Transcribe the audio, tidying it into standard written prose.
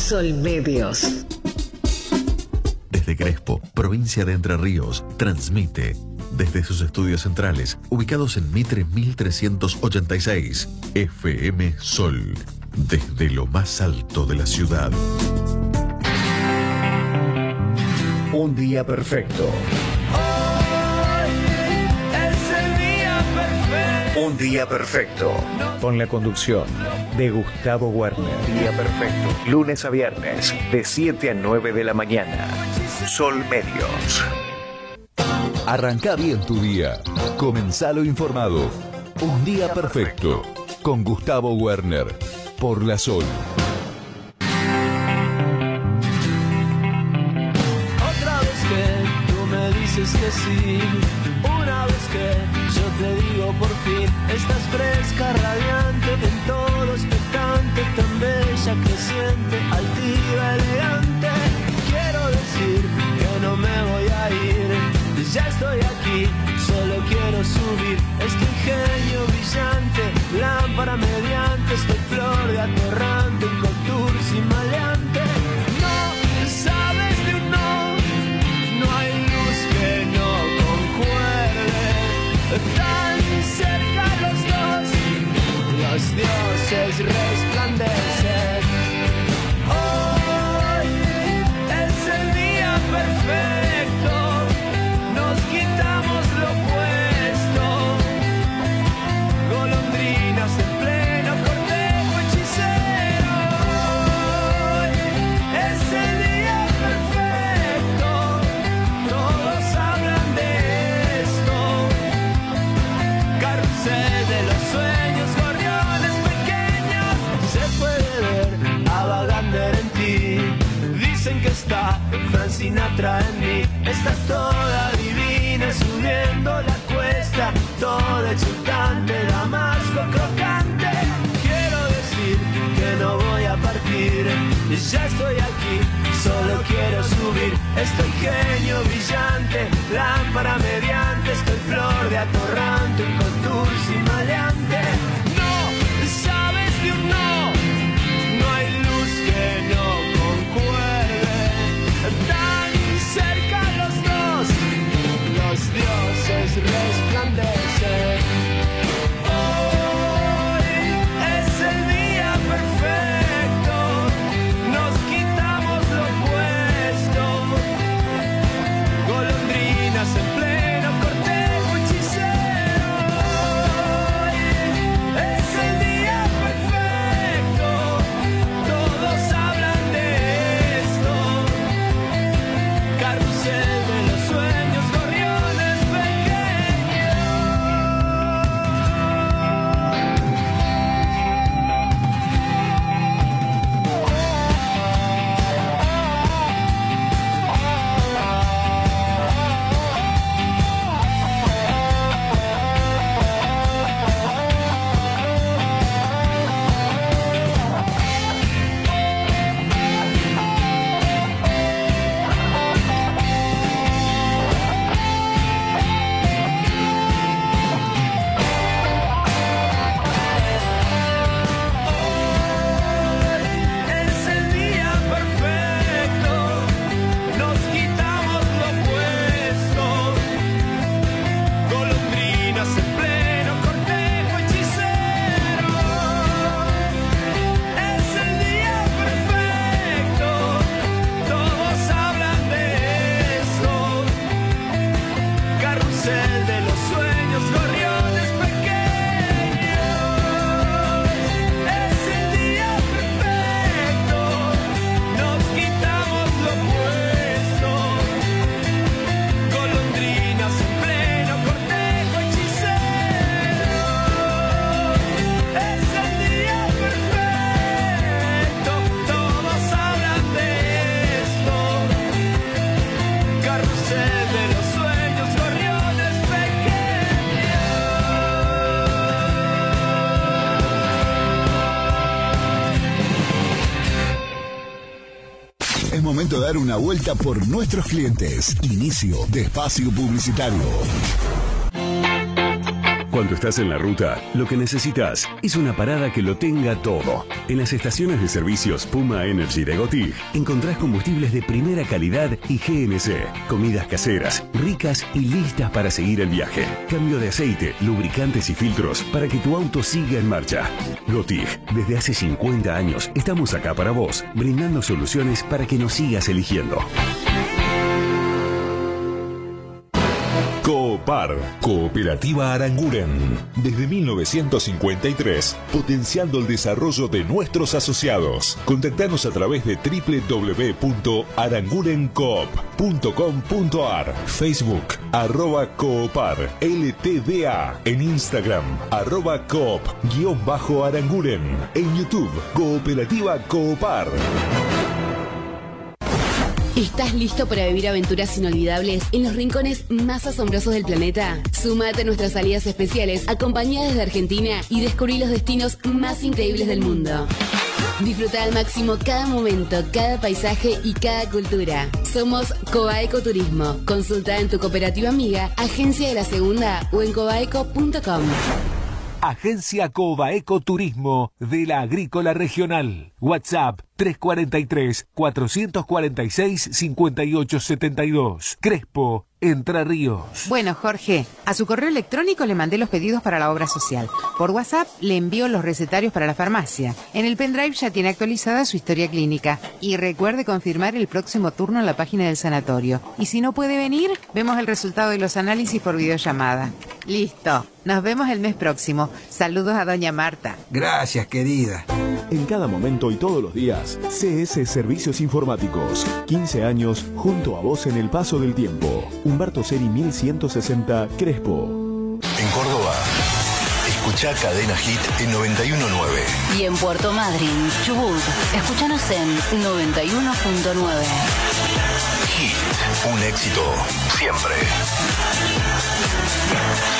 Sol Medios. Desde Crespo, provincia de Entre Ríos, transmite desde sus estudios centrales, ubicados en Mitre 1386, FM Sol, desde lo más alto de la ciudad. Un día perfecto. Un día perfecto. Con la conducción de Gustavo Werner. Día perfecto. Lunes a viernes, de 7 a 9 de la mañana. Sol Medios. Arranca bien tu día. Comenzalo informado. Un día perfecto. Con Gustavo Werner. Por la Sol. Otra vez que tú me dices que sí. Una vez que yo te digo por fin. Estás fresca, radiante, en todo expectante, tan bella, creciente, altiva, elegante. Quiero decir que no me voy a ir. Ya estoy aquí, solo quiero subir. Este ingenio brillante, lámpara mediante, estoy flor de atorrante, un contours y maleante. No sabes de un no, no hay luz que no concuerde. Tan cerca los dos, los dioses resplandecen. Hoy es el día perfecto. Nos quitamos lo puesto, golondrinas en pleno cortejo hechicero. Es el día perfecto, todos hablan de esto. Carrusel de los sueños, gorriones pequeños. Se puede ver a Wagner en ti. Dicen que está Frank Sinatra en mí. Estás toda divina subiendo la cuesta, toda exultante, damasco crocante. Quiero decir que no voy a partir, ya estoy aquí, solo quiero subir. Estoy genio brillante, lámpara mediante, estoy flor de atorrante, un contours y maleante. No sabes de un no, no hay luz que no concuerde. Tan cerca los dos, los dioses resplandecen. Hoy es el día perfecto, nos quitamos lo puesto. Golondrinas en pleno cortejo hechicero. Hoy es el día perfecto, todos hablan de esto. Carrusel de los sueños, gorriones pequeños. Es el día perfecto, nos quitamos lo puesto. Golondrinas en pleno cortejo hechicero. Es el día perfecto, todos hablan de eso. Carrusel de los sueños, gorriones pequeños. Es el día perfecto, nos quitamos lo puesto. Golondrinas en pleno cortejo hechicero. Es el día perfecto, todos hablan de esto. Carrusel de los sueños, gorriones pequeños. Es momento de dar una vuelta por nuestros clientes. Inicio de espacio publicitario. Cuando estás en la ruta, lo que necesitas es una parada que lo tenga todo. En las estaciones de servicios Puma Energy de Gotig encontrás combustibles de primera calidad y GNC, comidas caseras, ricas y listas para seguir el viaje. Cambio de aceite, lubricantes y filtros para que tu auto siga en marcha. Gotig, desde hace 50 años estamos acá para vos, brindando soluciones para que nos sigas eligiendo. Coopar, Cooperativa Aranguren. Desde 1953, potenciando el desarrollo de nuestros asociados. Contactanos a través de www.arangurencoop.com.ar, Facebook, @Coopar, LTDA, en Instagram, @Coop_Aranguren, en YouTube, Cooperativa Coopar. ¿Estás listo para vivir aventuras inolvidables en los rincones más asombrosos del planeta? Sumate a nuestras salidas especiales acompañadas de Argentina y descubrí los destinos más increíbles del mundo. Disfruta al máximo cada momento, cada paisaje y cada cultura. Somos Cobaeco Turismo. Consulta en tu cooperativa amiga, Agencia de la Segunda o en cobaeco.com. Agencia Cobaeco Turismo de la Agrícola Regional. WhatsApp 343-446-5872. Crespo, Entre Ríos. Bueno, Jorge, a su correo electrónico le mandé los pedidos para la obra social. Por WhatsApp le envío los recetarios para la farmacia. En el pendrive ya tiene actualizada su historia clínica. Y recuerde confirmar el próximo turno en la página del sanatorio. Y si no puede venir, vemos el resultado de los análisis por videollamada. Listo. Nos vemos el mes próximo. Saludos a doña Marta. Gracias, querida. En cada momento y todos los días, CS Servicios Informáticos. 15 años junto a vos en el paso del tiempo. Humberto Seri 1160, Crespo. En Córdoba, escuchá Cadena Hit en 91.9. Y en Puerto Madryn, Chubut, escuchanos en 91.9. Hit, un éxito siempre.